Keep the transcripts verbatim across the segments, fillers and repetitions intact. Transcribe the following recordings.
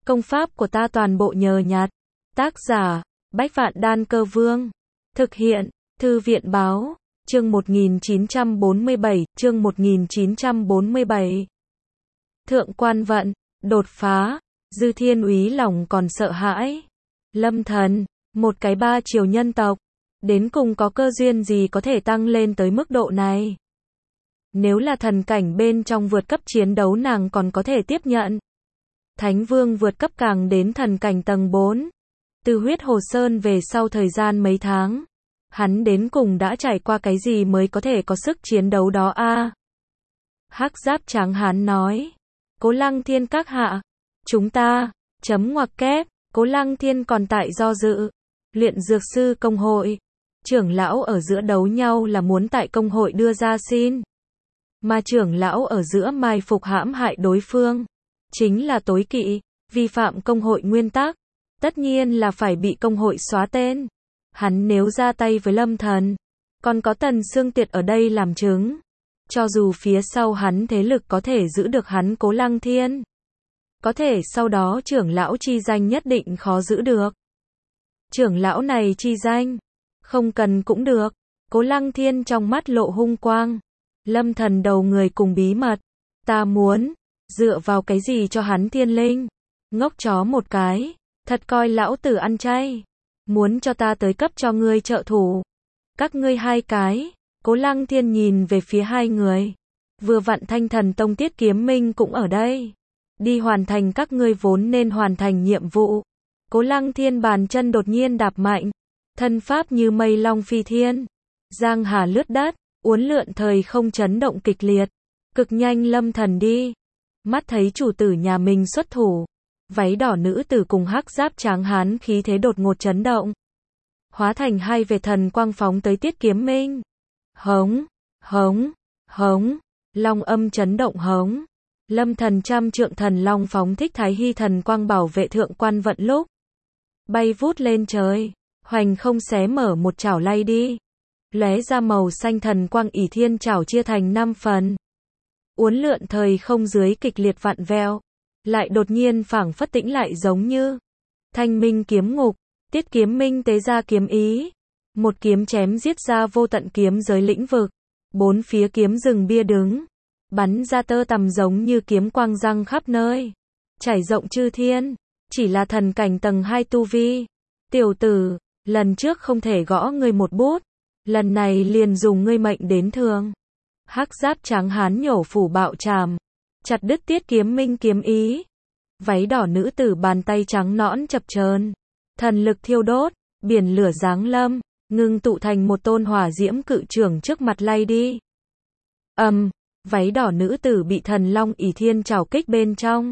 Công pháp của ta toàn bộ nhờ nhặt. Tác giả, Bách Vạn Đan Cơ Vương. Thực hiện, Thư viện báo, chương một nghìn chín trăm bốn mươi bảy, chương một nghìn chín trăm bốn mươi bảy. Thượng quan vận, đột phá, Dư Thiên Úy lòng còn sợ hãi. Lâm Thần, một cái ba triều nhân tộc, đến cùng có cơ duyên gì có thể tăng lên tới mức độ này? Nếu là thần cảnh bên trong vượt cấp chiến đấu nàng còn có thể tiếp nhận. Thánh Vương vượt cấp càng đến thần cảnh tầng bốn. Từ huyết hồ sơn về sau thời gian mấy tháng, hắn đến cùng đã trải qua cái gì mới có thể có sức chiến đấu đó a? À? Hắc Giáp Tráng Hán nói, Cố Lăng Thiên các hạ, chúng ta, chấm ngoặc kép, Cố Lăng Thiên còn tại do dự, luyện dược sư công hội, trưởng lão ở giữa đấu nhau là muốn tại công hội đưa ra xin, mà trưởng lão ở giữa mai phục hãm hại đối phương, chính là tối kỵ, vi phạm công hội nguyên tắc, tất nhiên là phải bị công hội xóa tên. Hắn nếu ra tay với Lâm Thần, còn có Tần Xương Tiệt ở đây làm chứng, cho dù phía sau hắn thế lực có thể giữ được hắn Cố Lăng Thiên, có thể sau đó trưởng lão chi danh nhất định khó giữ được. Trưởng lão này chi danh, không cần cũng được. Cố Lăng Thiên trong mắt lộ hung quang. Lâm Thần đầu người cùng bí mật, ta muốn, dựa vào cái gì cho hắn thiên linh? Ngốc chó một cái, thật coi lão tử ăn chay. Muốn cho ta tới cấp cho ngươi trợ thủ. Các ngươi hai cái, Cố Lăng Thiên nhìn về phía hai người. Vừa vặn Thanh Thần Tông Tiết Kiếm Minh cũng ở đây. Đi hoàn thành các ngươi vốn nên hoàn thành nhiệm vụ. Cố Lăng Thiên bàn chân đột nhiên đạp mạnh. Thân pháp như mây long phi thiên. Giang hà lướt đất, uốn lượn thời không chấn động kịch liệt. Cực nhanh Lâm Thần đi. Mắt thấy chủ tử nhà mình xuất thủ. Váy đỏ nữ tử cùng Hắc Giáp Tráng Hán khí thế đột ngột chấn động. Hóa thành hai vệt thần quang phóng tới Tiết Kiếm Minh. Hống, hống, hống, long âm chấn động hống. Lâm Thần trăm trượng thần long phóng thích Thái Hy thần quang bảo vệ thượng quan vận lúc. Bay vút lên trời, hoành không xé mở một chảo lay đi. Lóe ra màu xanh thần quang ỷ thiên chảo chia thành năm phần. Uốn lượn thời không dưới kịch liệt vặn vẹo. Lại đột nhiên phảng phất tĩnh lại giống như Thanh Minh kiếm ngục, Tiết Kiếm Minh tế ra kiếm ý, một kiếm chém giết ra vô tận kiếm giới lĩnh vực, bốn phía kiếm rừng bia đứng, bắn ra tơ tằm giống như kiếm quang răng khắp nơi, trải rộng chư thiên, chỉ là thần cảnh tầng hai tu vi. Tiểu tử, lần trước không thể gõ ngươi một bút, lần này liền dùng ngươi mệnh đến thường. Hắc Giáp Tráng Hán nhổ phủ bạo trảm, chặt đứt Tiết Kiếm Minh kiếm ý. Váy đỏ nữ tử bàn tay trắng nõn chập chờn, thần lực thiêu đốt, biển lửa giáng lâm, ngưng tụ thành một tôn hỏa diễm cự trưởng trước mặt lay đi. Ầm, um, váy đỏ nữ tử bị thần long ỷ thiên trảo kích bên trong.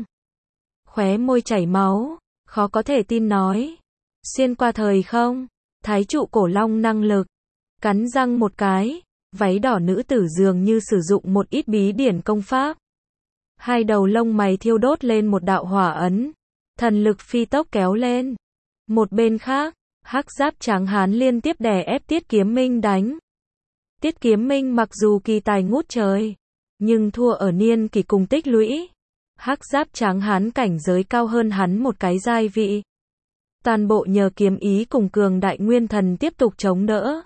Khóe môi chảy máu, khó có thể tin nói. Xuyên qua thời không, thái trụ cổ long năng lực. Cắn răng một cái, váy đỏ nữ tử dường như sử dụng một ít bí điển công pháp. Hai đầu lông mày thiêu đốt lên một đạo hỏa ấn, thần lực phi tốc kéo lên. Một bên khác, Hắc Giáp Tráng Hán liên tiếp đè ép Tiết Kiếm Minh đánh. Tiết Kiếm Minh mặc dù kỳ tài ngút trời, nhưng thua ở niên kỳ cùng tích lũy. Hắc Giáp Tráng Hán cảnh giới cao hơn hắn một cái giai vị. Toàn bộ nhờ kiếm ý cùng cường đại nguyên thần tiếp tục chống đỡ.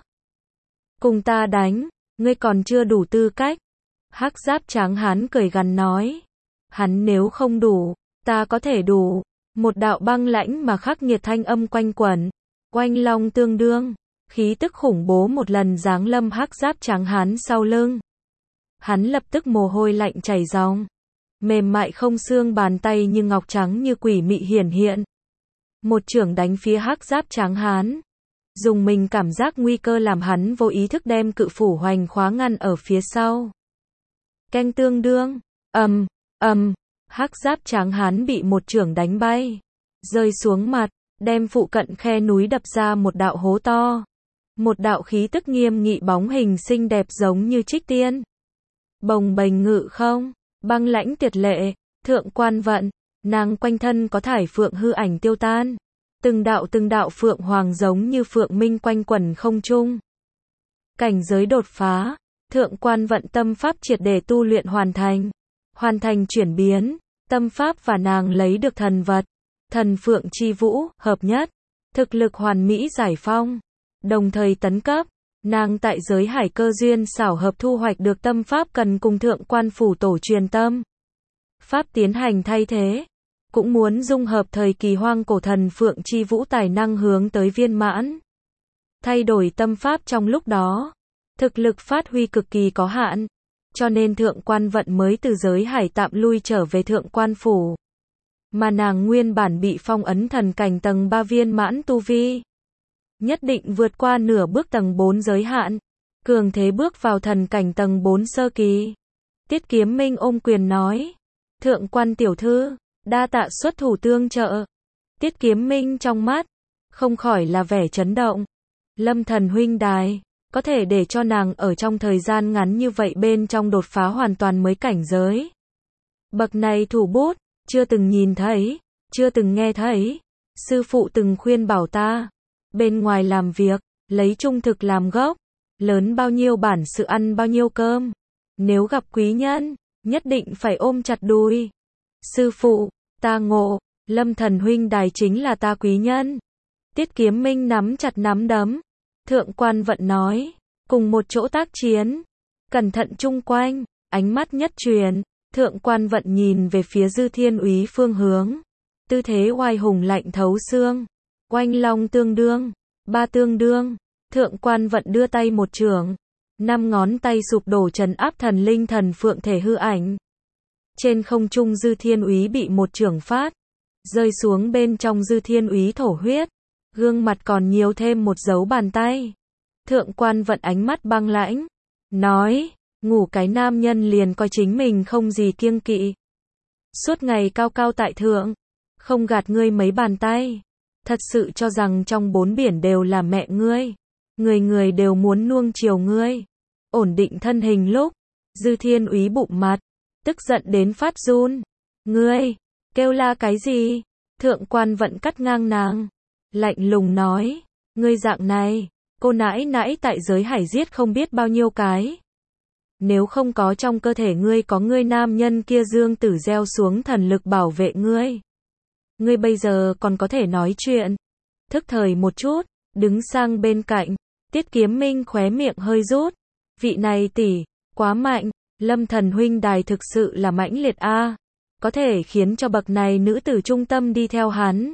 Cùng ta đánh, ngươi còn chưa đủ tư cách. Hắc Giáp Tráng Hán cười gằn nói. Hắn nếu không đủ, ta có thể đủ. Một đạo băng lãnh mà khắc nghiệt thanh âm quanh quẩn. Oanh long tương đương. Khí tức khủng bố một lần giáng lâm Hắc Giáp Tráng Hán sau lưng. Hắn lập tức mồ hôi lạnh chảy ròng. Mềm mại không xương bàn tay như ngọc trắng như quỷ mị hiển hiện. Một chưởng đánh phía Hắc Giáp Tráng Hán. Dùng mình cảm giác nguy cơ làm hắn vô ý thức đem cự phủ hoành khóa ngăn ở phía sau. Canh tương đương, ầm, ầm, Hắc Giáp Tráng Hán bị một chưởng đánh bay, rơi xuống mặt, đem phụ cận khe núi đập ra một đạo hố to. Một đạo khí tức nghiêm nghị bóng hình xinh đẹp giống như trích tiên. Bồng bềnh ngự không, băng lãnh tuyệt lệ, thượng quan vận, nàng quanh thân có thải phượng hư ảnh tiêu tan. Từng đạo từng đạo phượng hoàng giống như phượng minh quanh quẩn không trung. Cảnh giới đột phá, thượng quan vận tâm pháp triệt để tu luyện hoàn thành. Hoàn thành chuyển biến, tâm pháp và nàng lấy được thần vật. Thần Phượng Chi Vũ, hợp nhất. Thực lực hoàn mỹ giải phong. Đồng thời tấn cấp. Nàng tại giới hải cơ duyên xảo hợp thu hoạch được tâm pháp cần cùng thượng quan phủ tổ truyền tâm pháp tiến hành thay thế. Cũng muốn dung hợp thời kỳ hoang cổ Thần Phượng Chi Vũ tài năng hướng tới viên mãn. Thay đổi tâm pháp trong lúc đó. Thực lực phát huy cực kỳ có hạn. Cho nên thượng quan vận mới từ giới hải tạm lui trở về thượng quan phủ. Mà nàng nguyên bản bị phong ấn thần cảnh tầng ba viên mãn tu vi. Nhất định vượt qua nửa bước tầng bốn giới hạn. Cường thế bước vào thần cảnh tầng bốn sơ kỳ. Tiết Kiếm Minh ôm quyền nói. Thượng quan tiểu thư, đa tạ xuất thủ tương trợ. Tiết Kiếm Minh trong mắt, không khỏi là vẻ chấn động. Lâm Thần huynh đài, có thể để cho nàng ở trong thời gian ngắn như vậy bên trong đột phá hoàn toàn mới cảnh giới. Bậc này thủ bút, chưa từng nhìn thấy, chưa từng nghe thấy. Sư phụ từng khuyên bảo ta, bên ngoài làm việc, lấy trung thực làm gốc, lớn bao nhiêu bản sự ăn bao nhiêu cơm. Nếu gặp quý nhân, nhất định phải ôm chặt đùi. Sư phụ, ta ngộ, Lâm Thần huynh đài chính là ta quý nhân. Tiết Kiếm Minh nắm chặt nắm đấm. Thượng quan vận nói, cùng một chỗ tác chiến, cẩn thận chung quanh, ánh mắt nhất truyền. Thượng quan vận nhìn về phía Dư Thiên Úy phương hướng. Tư thế oai hùng lạnh thấu xương. Oanh long tương đương, ba tương đương. Thượng quan vận đưa tay một chưởng. Năm ngón tay sụp đổ trấn áp thần linh thần phượng thể hư ảnh. Trên không trung Dư Thiên Úy bị một chưởng phát. Rơi xuống bên trong Dư Thiên Úy thổ huyết. Gương mặt còn nhiều thêm một dấu bàn tay. Thượng quan vận ánh mắt băng lãnh. Nói, ngủ cái nam nhân liền coi chính mình không gì kiêng kỵ. Suốt ngày cao cao tại thượng. Không gạt ngươi mấy bàn tay. Thật sự cho rằng trong bốn biển đều là mẹ ngươi. Người người đều muốn nuông chiều ngươi. Ổn định thân hình lúc. Dư Thiên Úy bụng mặt. Tức giận đến phát run. Ngươi, kêu la cái gì? Thượng quan vận cắt ngang nàng. Lạnh lùng nói. Ngươi dạng này, cô nãi nãi tại giới hải giết không biết bao nhiêu cái. Nếu không có trong cơ thể ngươi có ngươi nam nhân kia dương tử gieo xuống thần lực bảo vệ ngươi. Ngươi bây giờ còn có thể nói chuyện. Thức thời một chút, đứng sang bên cạnh. Tiết Kiếm Minh khóe miệng hơi rút. Vị này tỷ, quá mạnh. Lâm Thần huynh đài thực sự là mãnh liệt a, có thể khiến cho bậc này nữ tử trung tâm đi theo hắn.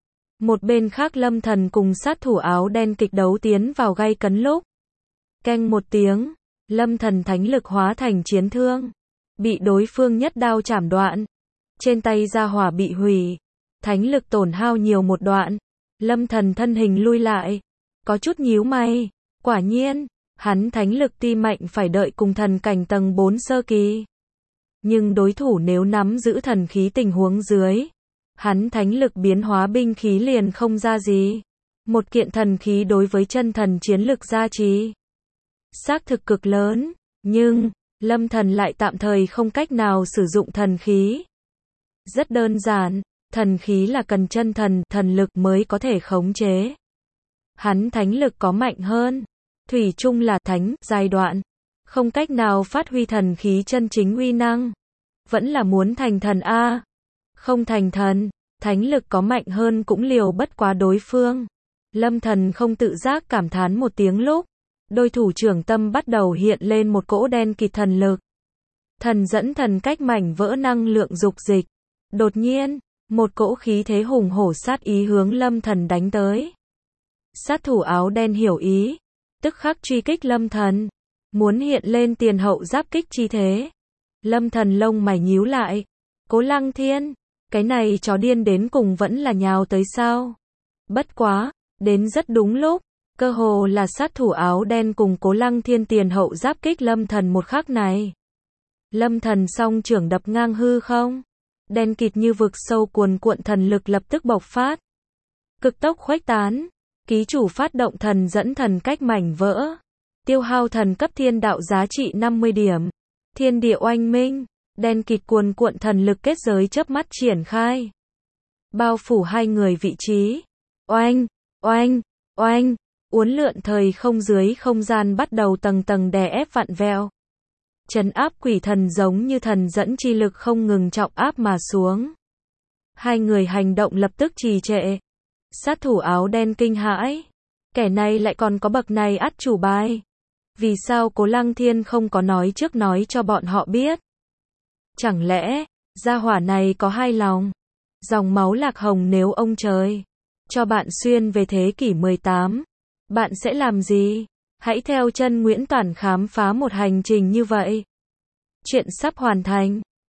Một bên khác Lâm Thần cùng sát thủ áo đen kịch đấu tiến vào gay cấn lúc. Keng một tiếng, Lâm Thần thánh lực hóa thành chiến thương, bị đối phương nhất đao chảm đoạn. Trên tay ra hỏa bị hủy, thánh lực tổn hao nhiều một đoạn. Lâm Thần thân hình lui lại, có chút nhíu mày, quả nhiên, hắn thánh lực ti mạnh phải đợi cùng thần cảnh tầng bốn sơ kỳ. Nhưng đối thủ nếu nắm giữ thần khí tình huống dưới, hắn thánh lực biến hóa binh khí liền không ra gì. Một kiện thần khí đối với chân thần chiến lực gia trì xác thực cực lớn, nhưng Lâm Thần lại tạm thời không cách nào sử dụng thần khí. Rất đơn giản, thần khí là cần chân thần, thần lực mới có thể khống chế. Hắn thánh lực có mạnh hơn, thủy chung là thánh giai đoạn, không cách nào phát huy thần khí chân chính uy năng. Vẫn là muốn thành thần a. Không thành thần, thánh lực có mạnh hơn cũng liều bất quá đối phương. Lâm Thần không tự giác cảm thán một tiếng lúc, đôi thủ trưởng tâm bắt đầu hiện lên một cỗ đen kịt thần lực. Thần dẫn thần cách mảnh vỡ năng lượng dục dịch. Đột nhiên, một cỗ khí thế hùng hổ sát ý hướng Lâm Thần đánh tới. Sát thủ áo đen hiểu ý, tức khắc truy kích Lâm Thần, muốn hiện lên tiền hậu giáp kích chi thế. Lâm Thần lông mày nhíu lại, Cố Lăng Thiên, cái này chó điên đến cùng vẫn là nhào tới sao? Bất quá, đến rất đúng lúc, cơ hồ là sát thủ áo đen cùng Cố Lăng Thiên tiền hậu giáp kích Lâm Thần một khắc này. Lâm Thần song trưởng đập ngang hư không, đen kịt như vực sâu cuồn cuộn thần lực lập tức bộc phát, cực tốc khuếch tán. Ký chủ phát động thần dẫn thần cách mảnh vỡ, tiêu hao thần cấp thiên đạo giá trị năm mươi điểm. Thiên địa oanh minh, đen kịt cuồn cuộn thần lực kết giới chớp mắt triển khai, bao phủ hai người vị trí. Oanh, oanh, oanh, uốn lượn thời không dưới không gian bắt đầu tầng tầng đè ép vặn vẹo. Trấn áp quỷ thần giống như thần dẫn chi lực không ngừng trọng áp mà xuống. Hai người hành động lập tức trì trệ. Sát thủ áo đen kinh hãi. Kẻ này lại còn có bậc này át chủ bài. Vì sao Cố Lăng Thiên không có nói trước nói cho bọn họ biết? Chẳng lẽ, gia hỏa này có hai lòng? Dòng máu Lạc Hồng nếu ông trời cho bạn xuyên về thế kỷ mười tám, bạn sẽ làm gì? Hãy theo chân Nguyễn Toản khám phá một hành trình như vậy. Chuyện sắp hoàn thành.